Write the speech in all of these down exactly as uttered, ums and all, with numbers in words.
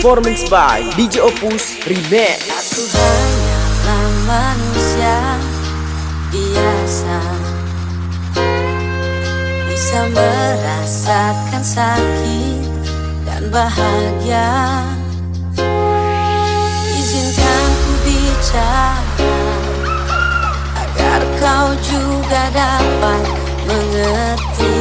Performance by D J Opus Remix. Aku hanyalah manusia biasa, bisa merasakan sakit dan bahagia. Izinkan ku bicara agar kau juga dapat mengerti.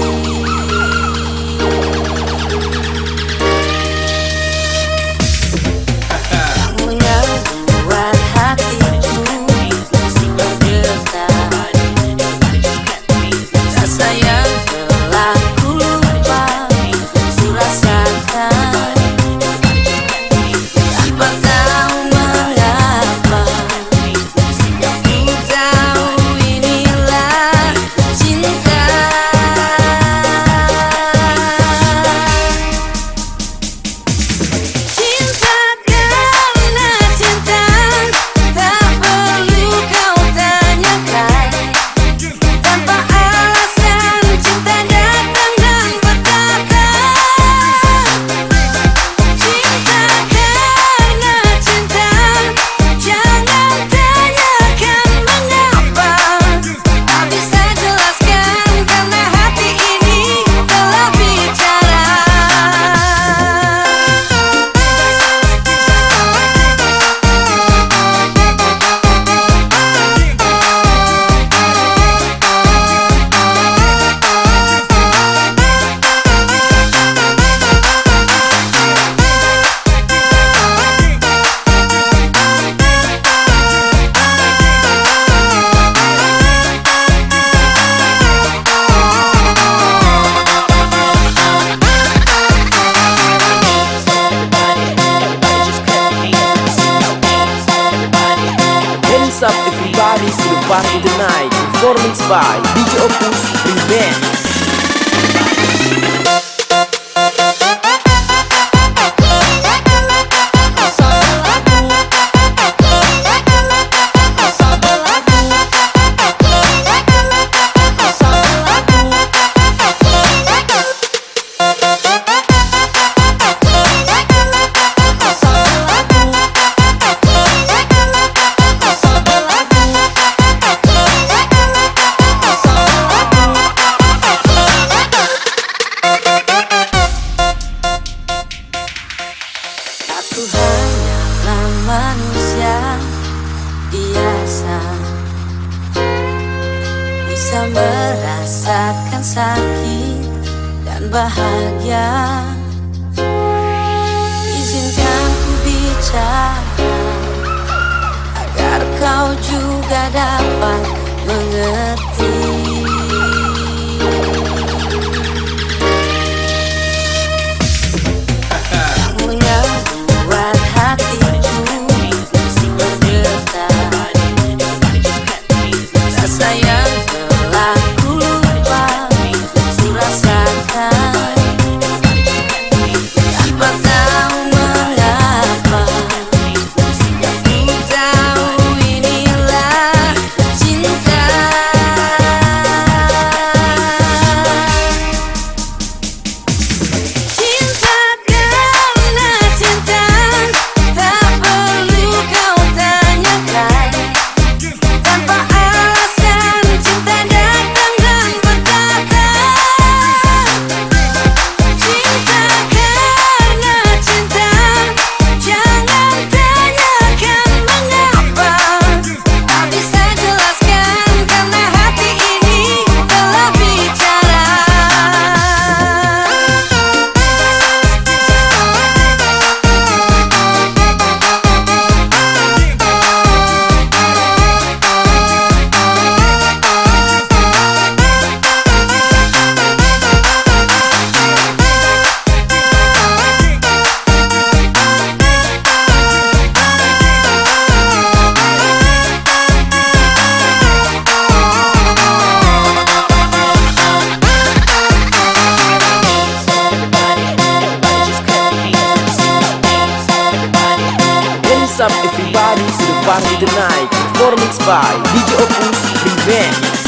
Up everybody to the party tonight. Performance by D J Opus Remix. Aku hanyalah manusia biasa, bisa merasakan sakit dan bahagia. Izinkan ku bicara agar kau juga dapat mengerti. Up everybody to the party tonight. Performance by D J Opus Remix.